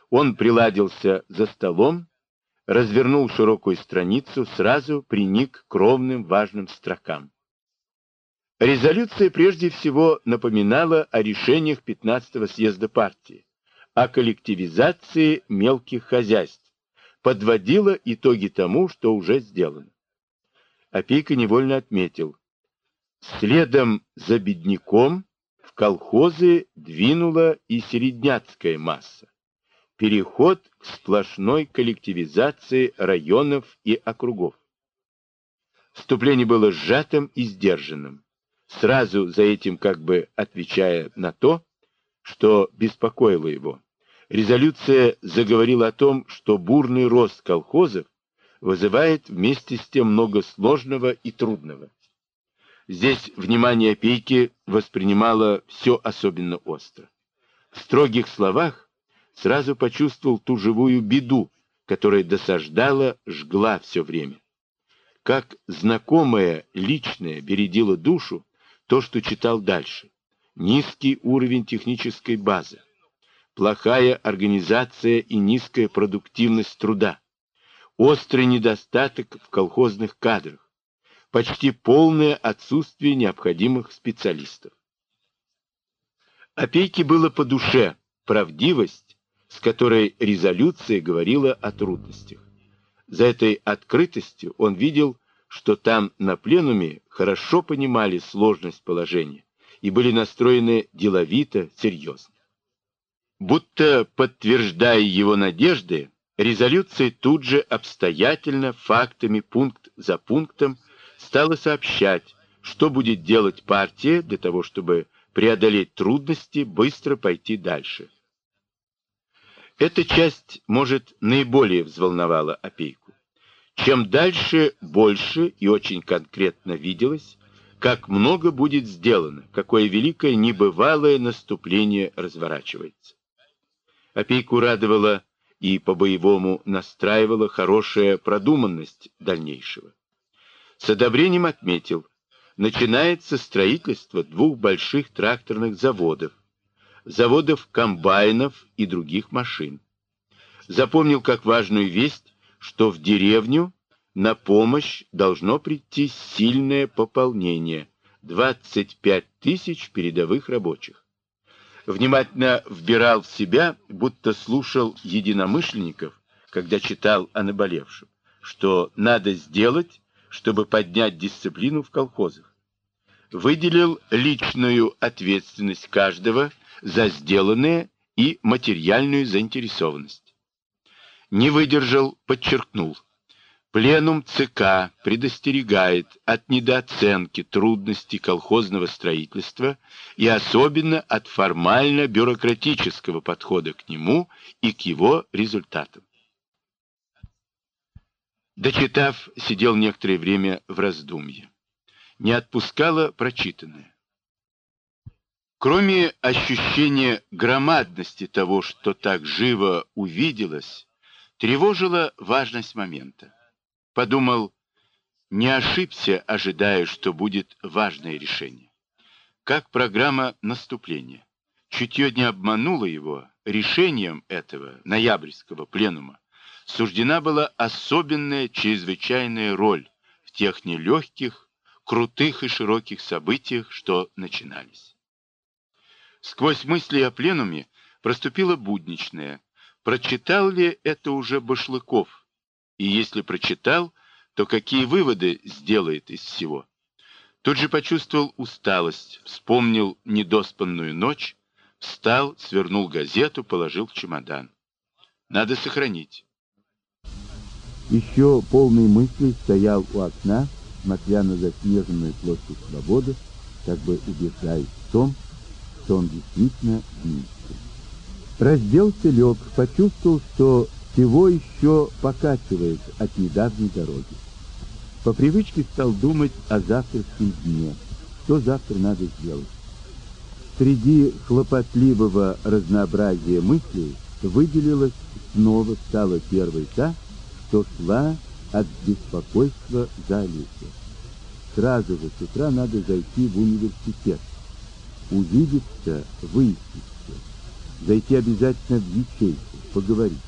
Он приладился за столом, развернул широкую страницу, сразу приник к ровным важным строкам. Резолюция прежде всего напоминала о решениях 15-го съезда партии, о коллективизации мелких хозяйств, подводила итоги тому, что уже сделано. Опейка невольно отметил: следом за бедняком в колхозы двинула и середняцкая масса. Переход к сплошной коллективизации районов и округов. Вступление было сжатым и сдержанным, сразу за этим как бы отвечая на то, что беспокоило его. Резолюция заговорила о том, что бурный рост колхозов вызывает вместе с тем много сложного и трудного. Здесь внимание опейки воспринимало все особенно остро. В строгих словах сразу почувствовал ту живую беду, которая досаждала, жгла все время. Как знакомое, личное бередило душу то, что читал дальше. Низкий уровень технической базы, плохая организация и низкая продуктивность труда, острый недостаток в колхозных кадрах, почти полное отсутствие необходимых специалистов. Опейке было по душе правдивость, с которой резолюция говорила о трудностях. За этой открытостью он видел, что там на пленуме хорошо понимали сложность положения и были настроены деловито, серьезно. Будто подтверждая его надежды, резолюция тут же обстоятельно, фактами, пункт за пунктом стала сообщать, что будет делать партия для того, чтобы преодолеть трудности, быстро пойти дальше. Эта часть, может, наиболее взволновала опейку. Чем дальше, больше и очень конкретно виделось, как много будет сделано, какое великое небывалое наступление разворачивается. Опейку радовала и по-боевому настраивала хорошая продуманность дальнейшего. С одобрением отметил: начинается строительство 2 больших тракторных заводов, заводов комбайнов и других машин. Запомнил как важную весть, что в деревню на помощь должно прийти сильное пополнение — 25 тысяч передовых рабочих. Внимательно вбирал в себя, будто слушал единомышленников, когда читал о наболевшем, что надо сделать, чтобы поднять дисциплину в колхозах. Выделил личную ответственность каждого за сделанное и материальную заинтересованность. Не выдержал, подчеркнул: пленум ЦК предостерегает от недооценки трудностей колхозного строительства и особенно от формально-бюрократического подхода к нему и к его результатам. Дочитав, сидел некоторое время в раздумье. Не отпускало прочитанное. Кроме ощущения громадности того, что так живо увиделось, тревожила важность момента. Подумал, не ошибся, ожидая, что будет важное решение. Как программа наступления. Чутье не обмануло его. Решением этого ноябрьского пленума суждена была особенная, чрезвычайная роль в тех нелегких, крутых и широких событиях, что начинались. Сквозь мысли о пленуме проступило будничное: прочитал ли это уже Башлыков? И если прочитал, то какие выводы сделает из всего? Тут же почувствовал усталость, вспомнил недоспанную ночь, встал, свернул газету, положил в чемодан. Надо сохранить. Еще полный мыслей стоял у окна, смотря на заснеженную площадь Свободы, как бы убеждаясь в том, что он действительно в Минске. Разделся, лег, почувствовал, что всего еще покачивает от недавней дороги. По привычке стал думать о завтрашнем дне, что завтра надо сделать. Среди хлопотливого разнообразия мыслей выделилась снова, стала первой та, что шла от беспокойства за Олесю. Сразу же с утра надо зайти в университет, увидеться, выясниться. Зайти обязательно в ячейку, поговорить.